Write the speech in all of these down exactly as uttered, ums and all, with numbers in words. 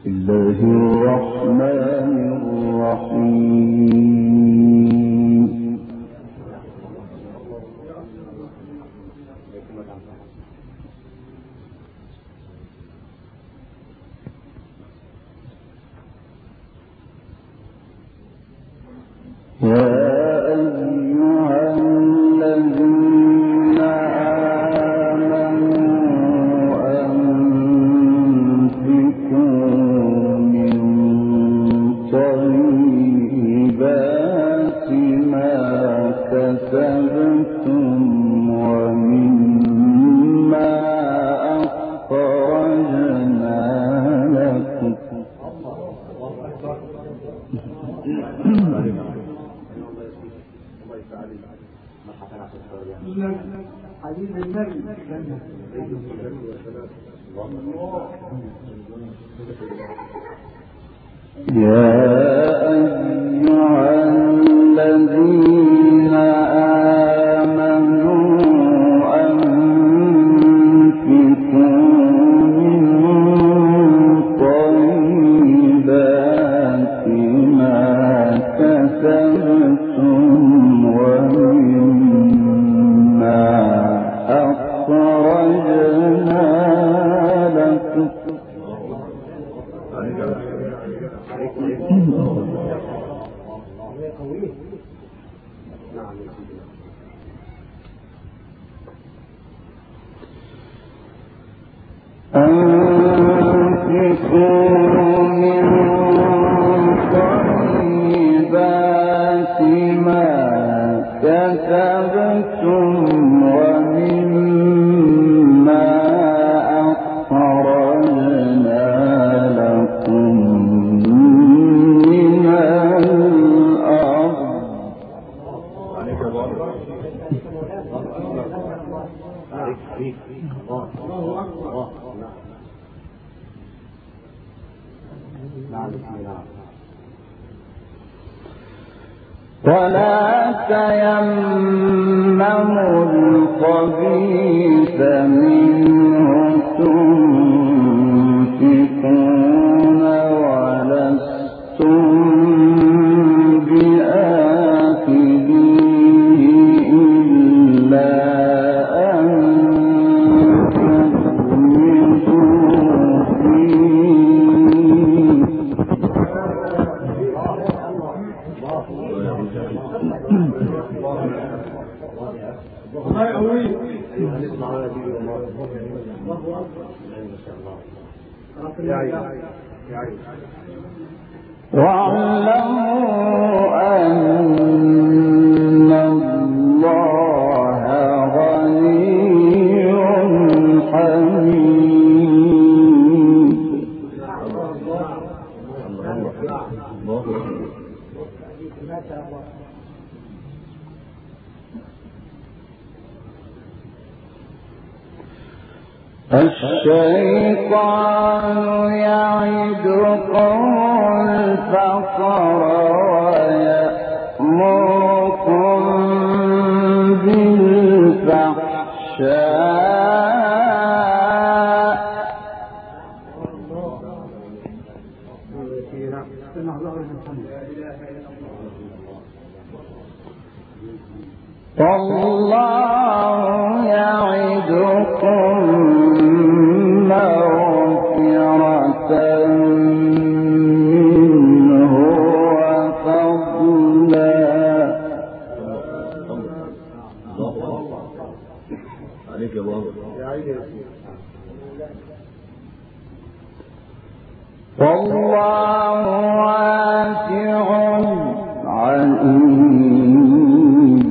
الله الرحمن الرحيم. ولا تيمموا الخبيث منه تنفقون ولستم بآخذيه إلا أن تغمضوا فيه. واعلموا أن الله غني حميد. الشيطان يعدكم الفقر ويأمركم بالفحشاء والله يعدكم مغفرة منه وفضلا. عليك يا بابا. والله واسع عليم.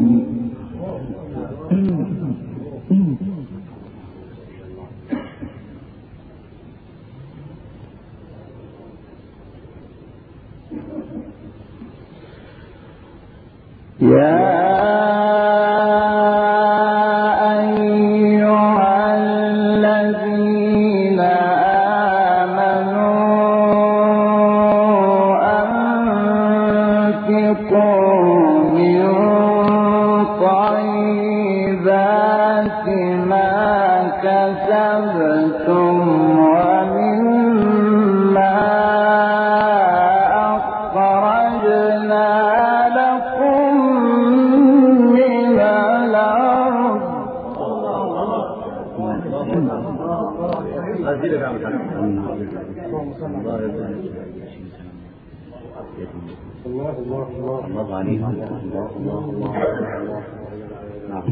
يا أيها الذين آمنوا أنفقوا من طيبات ما كسبتم ومما الله الله الله الله عليك الله الله الله نعم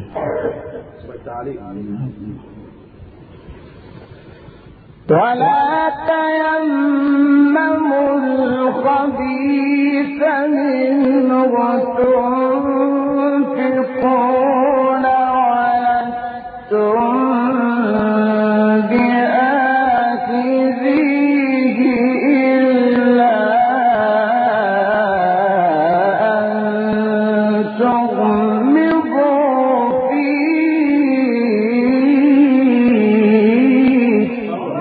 ولا تيمموا الخبيث منه تنفقون ولستم بآخذيه إلا أن تغمضوا فيه.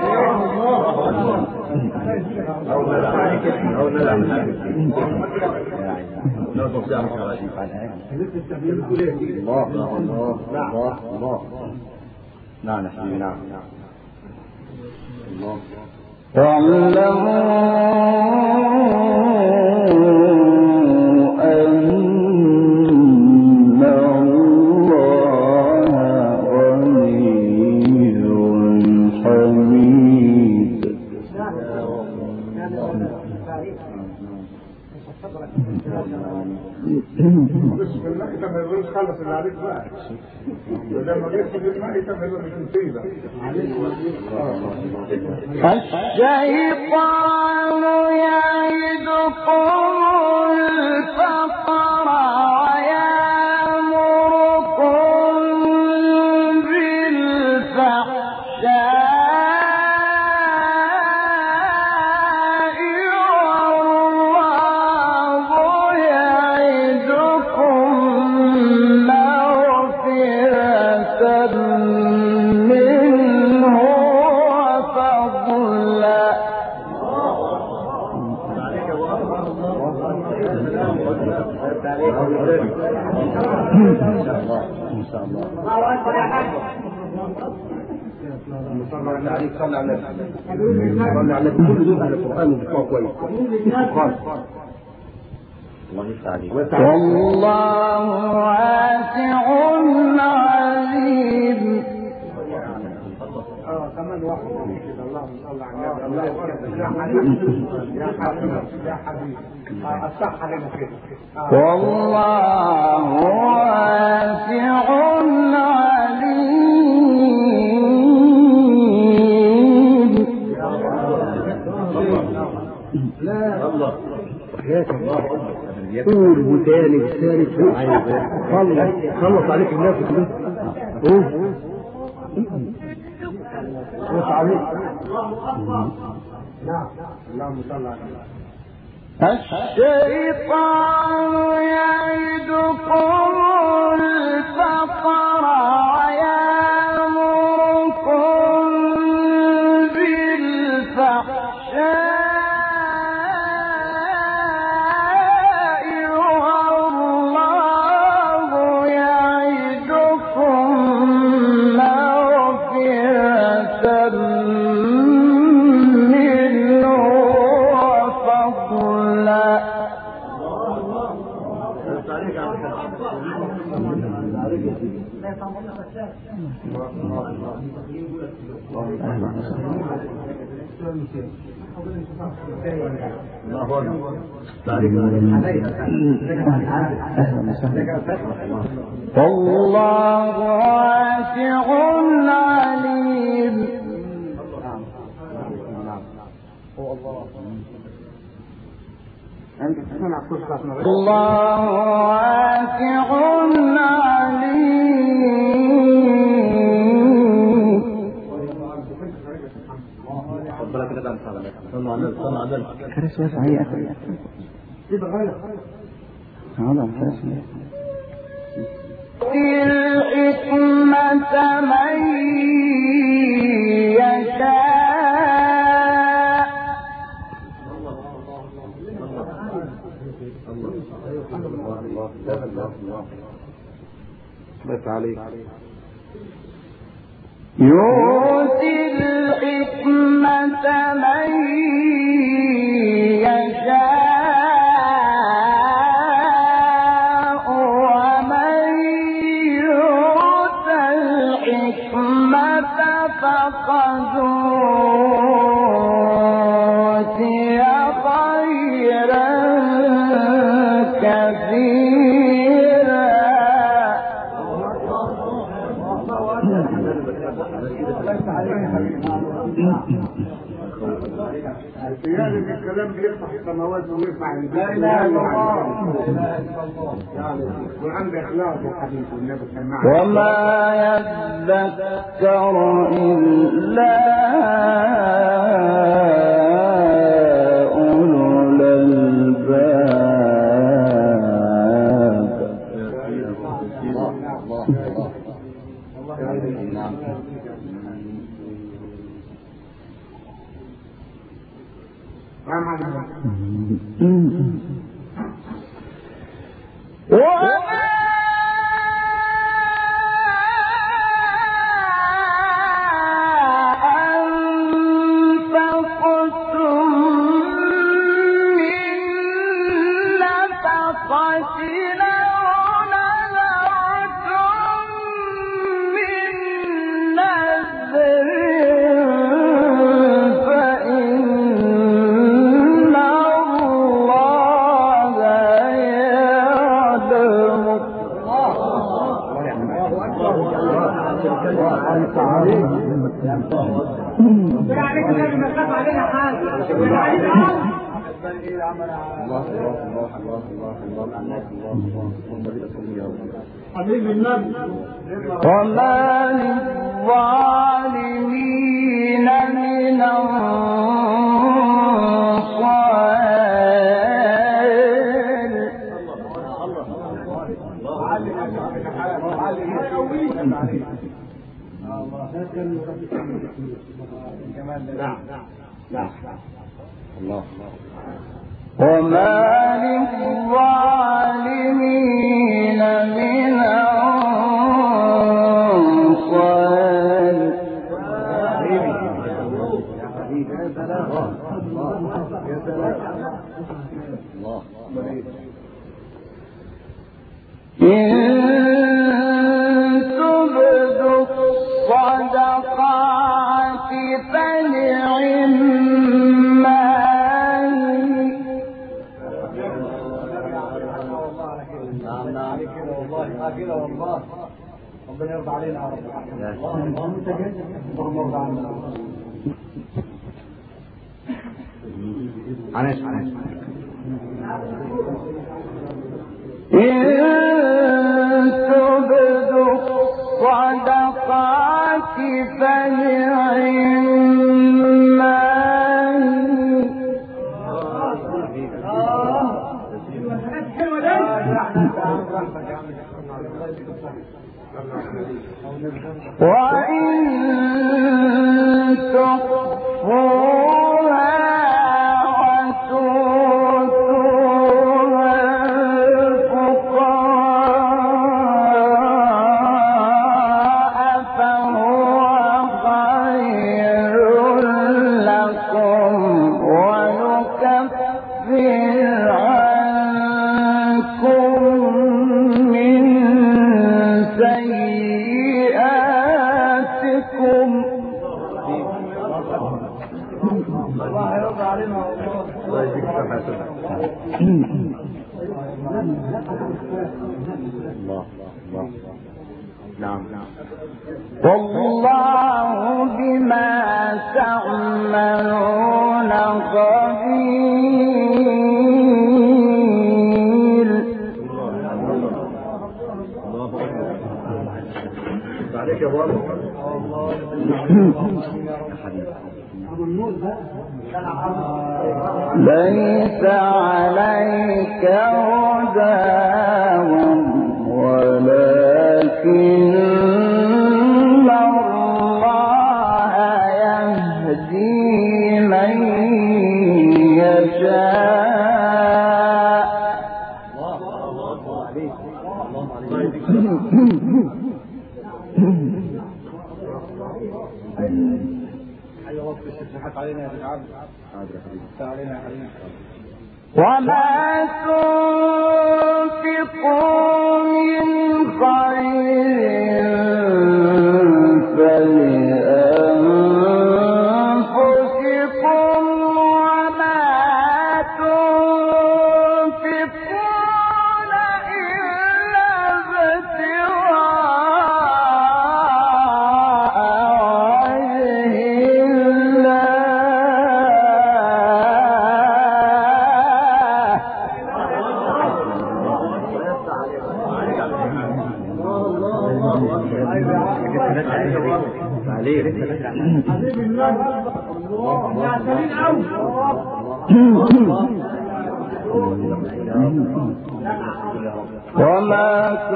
الله الله الله الله نعم نعم الله واعلموا أن الله غني حميد. بس في الماء تمرر خلص اللي عليك بقى، ولما غير في الماء تمرر مش مصيبة. الشيطان يعدكم الفقر ويأمركم بالفحشاء صلى عليك صلى على النبي صلى على كل دول على القرآن وبقى كويس الله يفتح عليك. والله واسع عليم. اه كمان واحد كده اللهم صل على النبي. الله يا حبيبي يا حبيبي يا حبيبي الصح علينا كده. والله واسع عليم. لا الله حياك الله قول وثاني وثالث خلص خلص عليك الناس كلها قول خلص عليك. نعم اللهم صل على النبي. الشيطان يعدكم الفقر ويأمركم بالفحشاء والله يعدكم مغفرة منه وفضلا. والله واسع عليم. الله واسع عليم. كرس واسع هي أخي هذا كرس الحكمة من يشاء بس عليك يؤتي الحكمة من يشاء ومن يؤت الحكمة فقد القيام بالكلام بيفتح السماوات ويرفع البيت. لا اله الا الله لا اله الا الله. وعند اخلاص يا حبيبي النبي سمعنا. وما يذكر إلا أولو الألباب. وما للظالمين من أنصار. وما للظالمين من أنصار. إن تبدوا الصدقات فنعما كده والله ربنا يرضى علينا يا رب. اللهم انت جاهز اللهم ارضى عنا. معلش معلش إن تبدوا الصدقات فنعما وإن تخفوها وتؤتوها الفقراء فهو خير لكم ونكفر عنكم من سيئاتكم. الله يرضى علينا الله يجزيك حسنا. الله الله نعم نعم. والله بما تعملون خبير. عليك يا بابا. ليس عليك هداهم ولكن الله يهدي من يشاء. وما تنفقوا من خير فلأنفسكم وما تنفقون إلا ابتغاء وجه الله عليك. حبيب الله يا سليم قوي. وما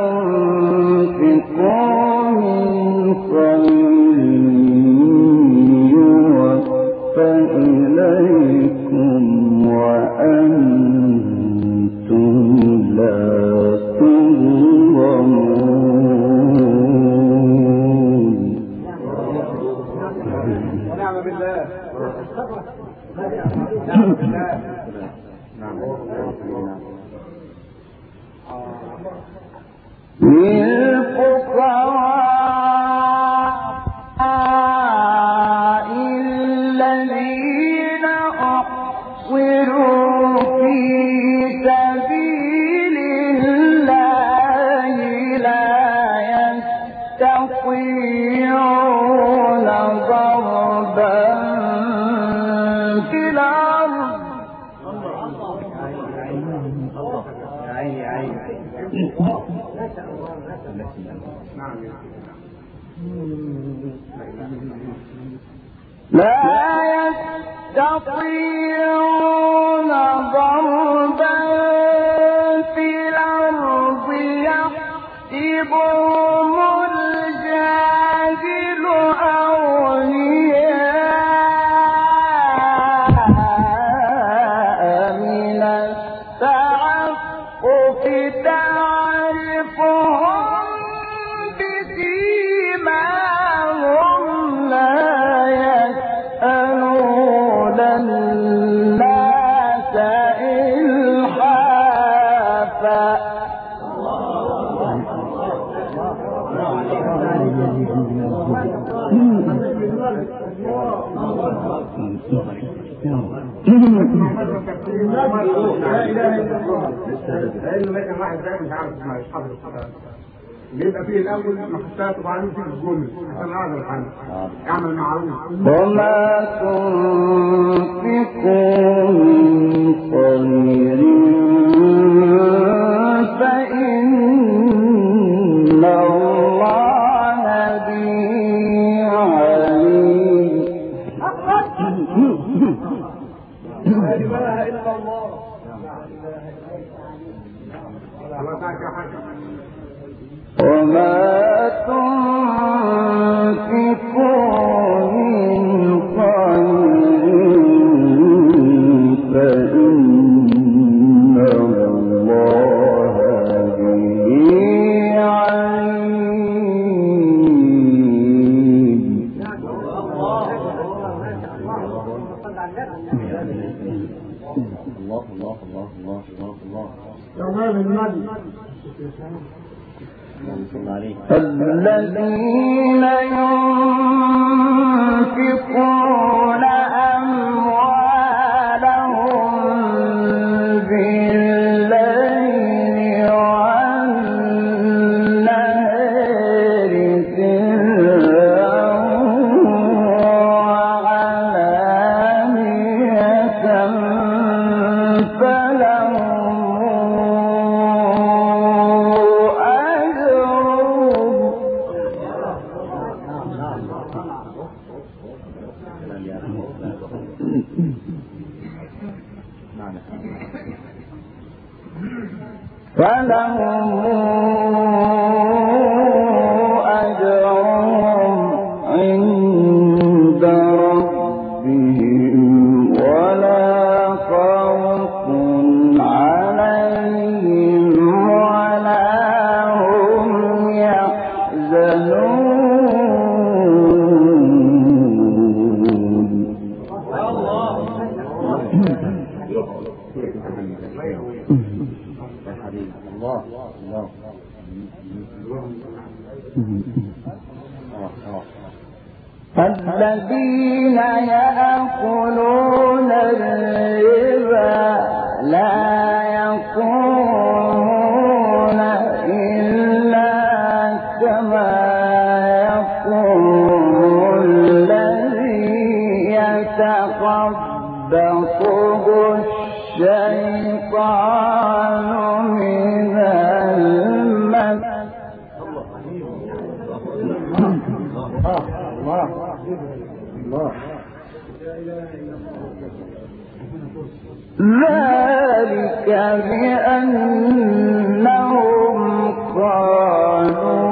تنفقوا من خير يوفى إليكم وأنتم لا تظلمون. ونعم بالله. للفقراء الذين أحصروا في سبيل الله لا يستطيعون ضربا في الأرض لا يستطيعون ضربا في الأرض يحسبهم الجاهل أغنياء من التعفف تعرفهم بسيماهم لا يسألون الناس إلحافا. لانه لكن واحد زي مش عارف ما يحفظ الصلاه يبقى فيه الاول مخصصات وبعدين فيه الجمل عشان هذا الحل يعمل معروف. وما تنفقوا من خير فإن الله به عليم. لا اله الا الله. وما تنفقوا من خير فإن الله به عليم. الله الله الله الله الله الله. تمام النبي. الذين ينفقون أموالهم بالليل والنهار سرا وعلانية فلهم فلهم أجرهم عند ربهم ولا خوف عليهم ولا هم يحزنون. الله الله. الذين يأكلون الربا لا يقومون إلا كما يقوم الذي يتخبطه الشيطان من المس. الله ذلك بأنهم قالوا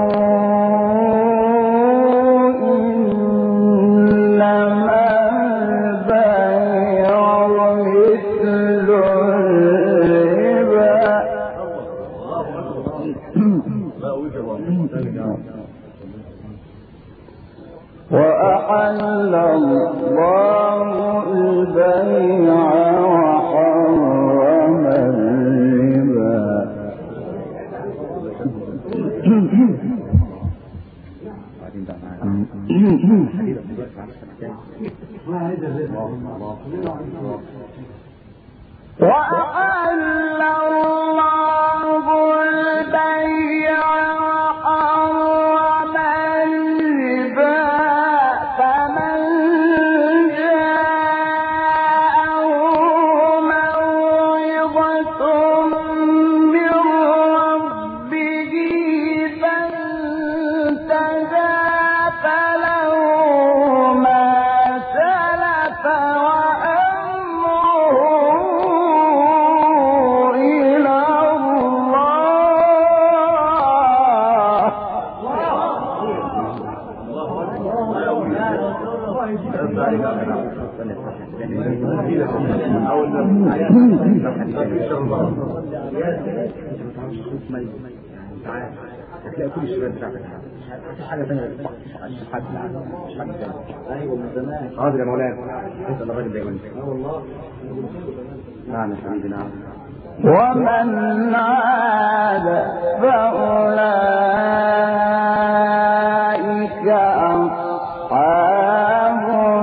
إنما البيع مثل الربا وأحل الله البيع وحرم الربا وأحل الله البيع وحرم الربا فمن جاءه موعظة من ربه فانتهى فله ما سلف وأمره إلى هتلاقي كل الشباب بتاعتك مفيش حاجه ثانيه مش حد مش حد ايوه من زمان حاضر يا مولانا اسال الراجل ده يقول لك اه والله نعم يا حبيبي نعم ومن عاد فأولئك أصحاب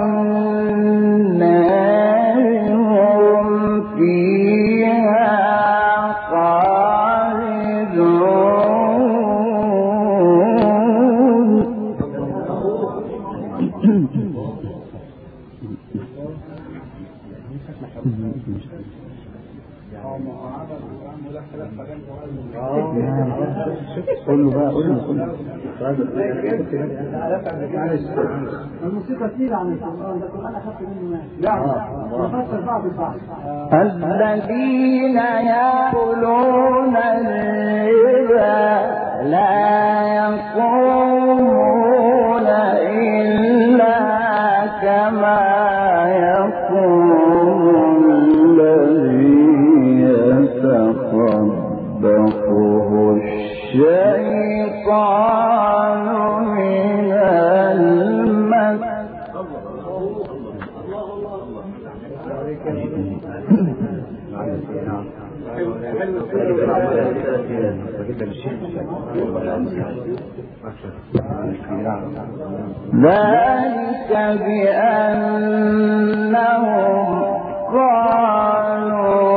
النار هم فيها خالدون قول له بقى قول له الموسيقى تقيلة عن القرآن ده انا اخذت منه لا نفسر بعض البعض الذين يأكلون الربا لا يقومون إلا كما يقوم الذي يتخبطه الشيطان من المس ذلك بأنهم قالوا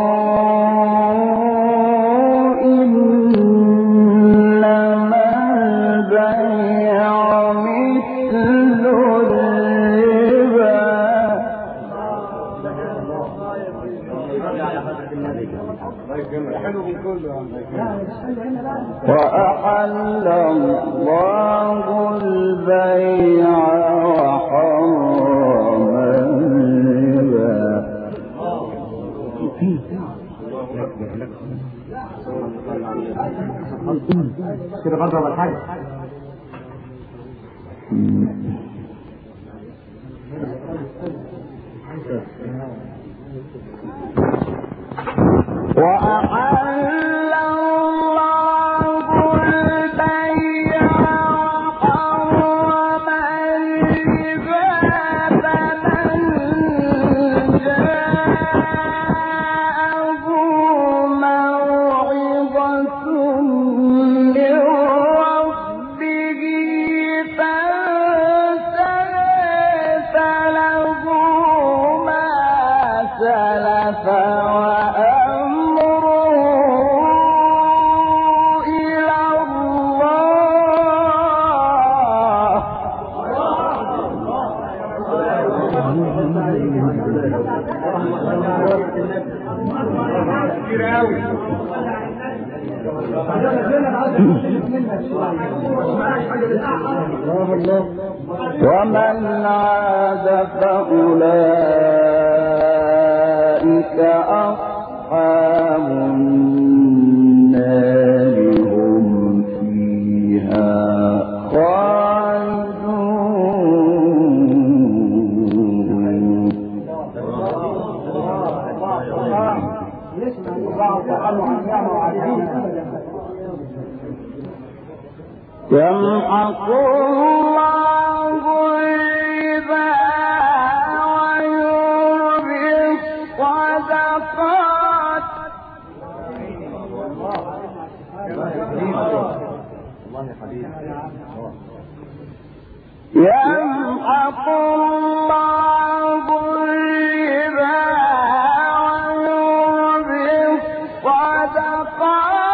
إنما البيع مثل الربا وأحل الله البيع وحرم الربا كده برضه ولا حاجه وأحل الله البيع وحرم الربا فمن جاءه موعظة من ربه فانتهى فله ما سلف ومن عاد فأولئك أولئك أصحاب النار هم فيها خالدون. يمحق الله الربا ويربي الصدقات. يمحق الله الربا ويربي الصدقات.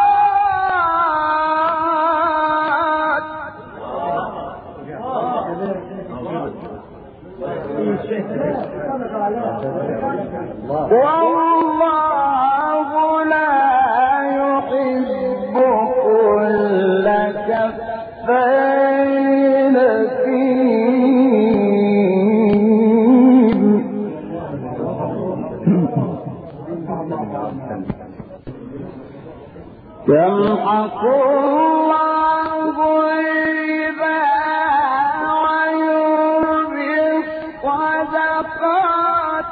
والله لا يحب كل كفار أثيم. يمحق الله الربا ويربي الصدقات.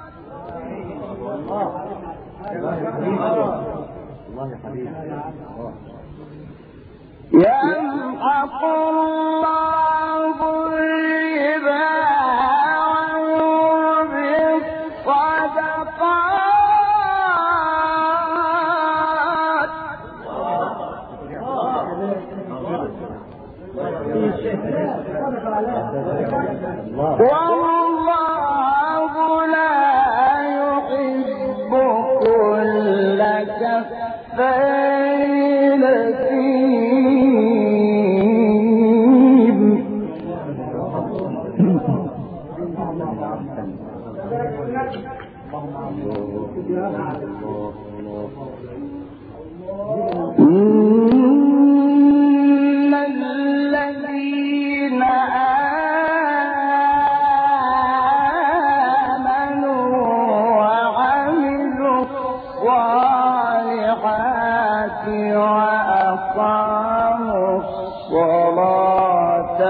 يمحق الله الربا ويربي الصدقات. والله لا يحب كل كفار أثيم. إن الذين آمنوا وعملوا الصالحات وأقاموا الصلاة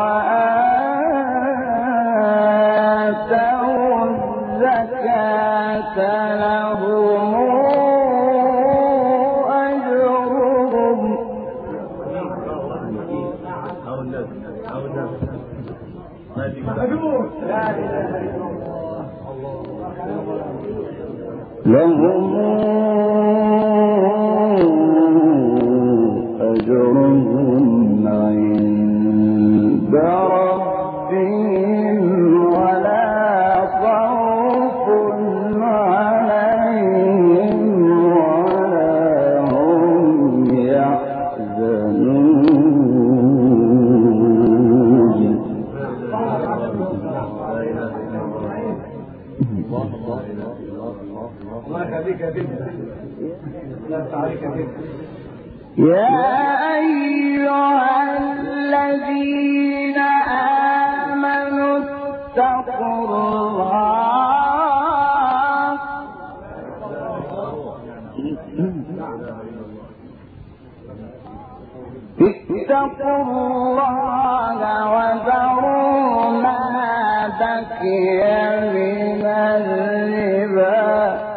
وآتوا الزكاة لهم أجرهم لهم أجرهم عند ربهم ولا خوف عليهم ولا هم يحزنون. يا أيها الذين آمنوا اتقوا الله اتقوا الله وذروا ما بقي من الربا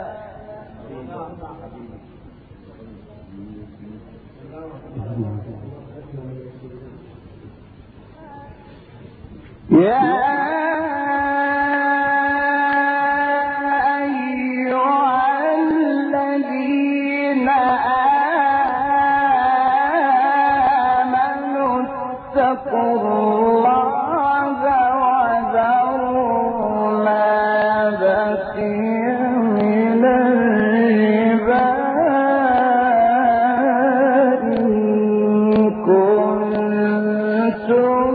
يا أيها الذين آمنوا اتقوا الله وذروا ما بقي من الربا إن كنتم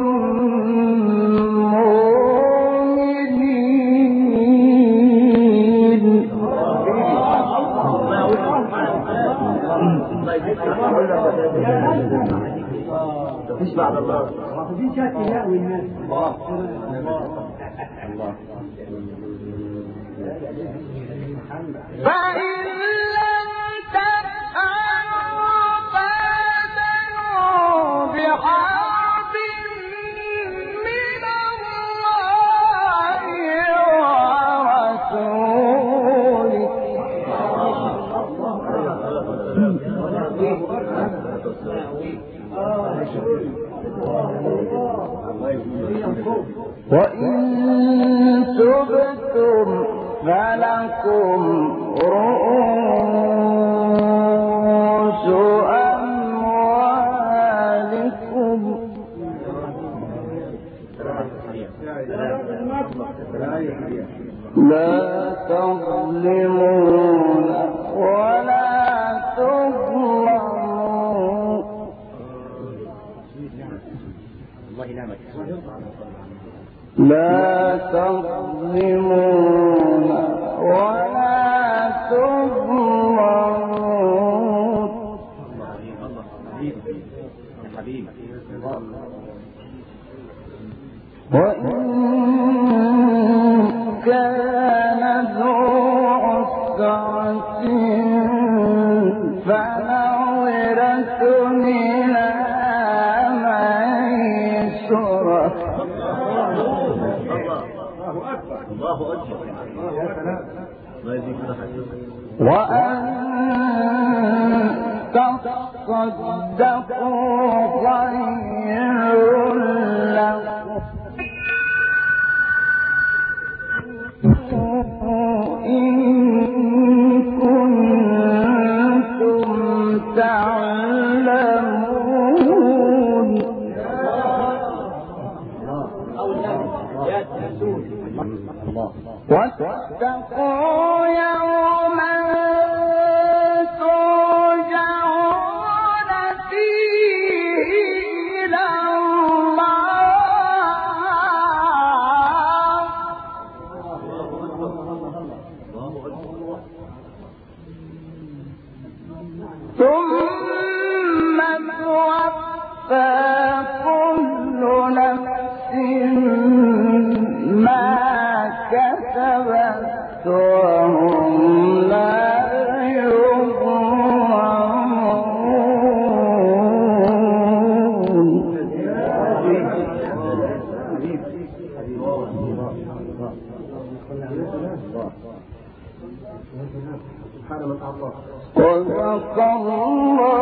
مش بعد الله دي شكل لا والناس الله وإن تبتم فلكم رؤوس أموالكم لا تظلمون ولا تظلمون. لا تظلمون ولا تظلمون. وإن كان ذو عسرة فنظرة إلى ميسرة. وأن تصدقوا خير لكم إن كنتم تعلمون. واتقوا يوما ترجعون فيه إلى الله ثم توفى كل نفس ما كسبت وهم لا يظلمون. صدق الله